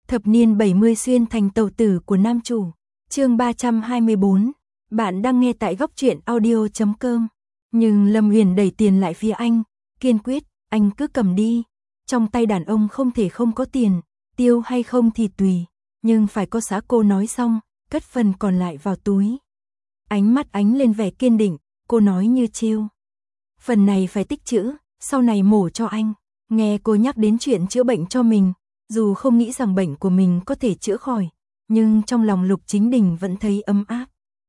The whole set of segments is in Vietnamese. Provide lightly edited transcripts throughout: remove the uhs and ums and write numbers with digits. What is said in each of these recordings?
Thập niên 70 xuyên thành tàu tử của nam chủ. Chương 324. Bạn đang nghe tại góc truyện audio.com. Nhưng Lâm Huyền đẩy tiền lại phía anh, kiên quyết, anh cứ cầm đi. Trong tay đàn ông không thể không có tiền, tiêu hay không thì tùy, nhưng phải có giá. Cô nói xong, cất phần còn lại vào túi. Ánh mắt ánh lên vẻ kiên định, cô nói như trêu. Phần này phải tích trữ, sau này mổ cho anh. Nghe cô nhắc đến chuyện chữa bệnh cho mình, dù không nghĩ rằng bệnh của mình có thể chữa khỏi, nhưng trong lòng Lục Chính Đình vẫn thấy ấm áp.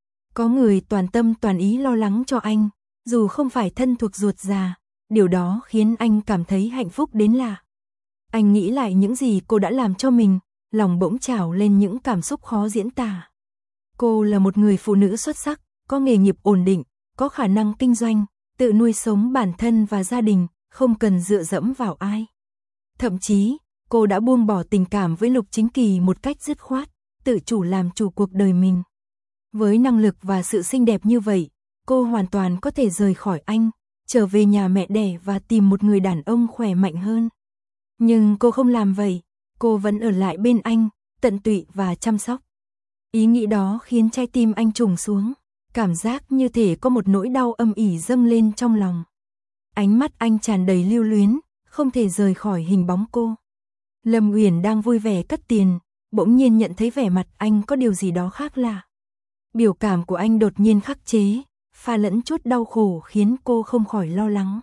Có người toàn tâm toàn ý lo lắng cho anh, dù không phải thân thuộc ruột già, điều đó khiến anh cảm thấy hạnh phúc đến lạ. Anh nghĩ lại những gì cô đã làm cho mình, lòng bỗng trào lên những cảm xúc khó diễn tả. Cô là một người phụ nữ xuất sắc, có nghề nghiệp ổn định, có khả năng kinh doanh, tự nuôi sống bản thân và gia đình, không cần dựa dẫm vào ai. Thậm chí, cô đã buông bỏ tình cảm với Lục Chính Kỳ một cách dứt khoát, tự chủ làm chủ cuộc đời mình. Với năng lực và sự xinh đẹp như vậy, cô hoàn toàn có thể rời khỏi anh, trở về nhà mẹ đẻ và tìm một người đàn ông khỏe mạnh hơn. Nhưng cô không làm vậy, cô vẫn ở lại bên anh, tận tụy và chăm sóc. Ý nghĩ đó khiến trái tim anh trùng xuống, cảm giác như thể có một nỗi đau âm ỉ dâng lên trong lòng. Ánh mắt anh tràn đầy lưu luyến, không thể rời khỏi hình bóng cô. Lâm Uyển đang vui vẻ cất tiền, bỗng nhiên nhận thấy vẻ mặt anh có điều gì đó khác lạ. Biểu cảm của anh đột nhiên khắc chế, pha lẫn chút đau khổ khiến cô không khỏi lo lắng.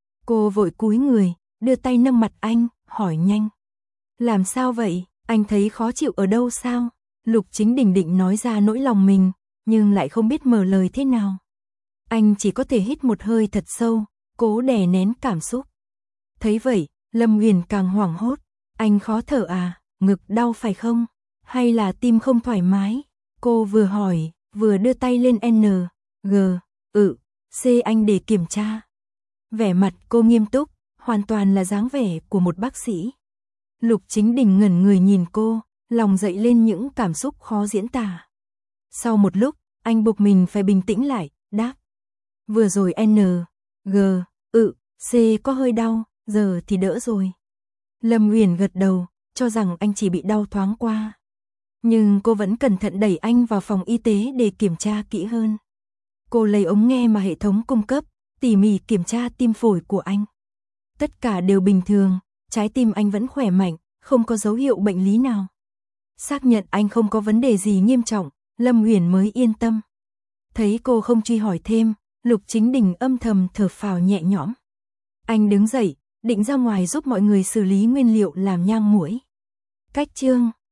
Cô vội cúi người, đưa tay nâng mặt anh, hỏi nhanh. Làm sao vậy, anh thấy khó chịu ở đâu sao? Lục Chính Đình định nói ra nỗi lòng mình, nhưng lại không biết mở lời thế nào. Anh chỉ có thể hít một hơi thật sâu, cố đè nén cảm xúc. Thấy vậy, Lâm Uyển càng hoảng hốt. Anh khó thở à, ngực đau phải không? Hay là tim không thoải mái? Cô vừa hỏi, vừa đưa tay lên N, G, C anh để kiểm tra. Vẻ mặt cô nghiêm túc, hoàn toàn là dáng vẻ của một bác sĩ. Lục Chính Đình ngẩn người nhìn cô, lòng dậy lên những cảm xúc khó diễn tả. Sau một lúc, anh buộc mình phải bình tĩnh lại, đáp. Vừa rồi N, G, C có hơi đau, giờ thì đỡ rồi. Lâm Uyển gật đầu, cho rằng anh chỉ bị đau thoáng qua. Nhưng cô vẫn cẩn thận đẩy anh vào phòng y tế để kiểm tra kỹ hơn. Cô lấy ống nghe mà hệ thống cung cấp, tỉ mỉ kiểm tra tim phổi của anh. Tất cả đều bình thường, trái tim anh vẫn khỏe mạnh, không có dấu hiệu bệnh lý nào. Xác nhận anh không có vấn đề gì nghiêm trọng, Lâm Uyển mới yên tâm. Thấy cô không truy hỏi thêm, Lục Chính Đình âm thầm thở phào nhẹ nhõm. Anh đứng dậy, định ra ngoài giúp mọi người xử lý nguyên liệu làm nhang muỗi. Cách chương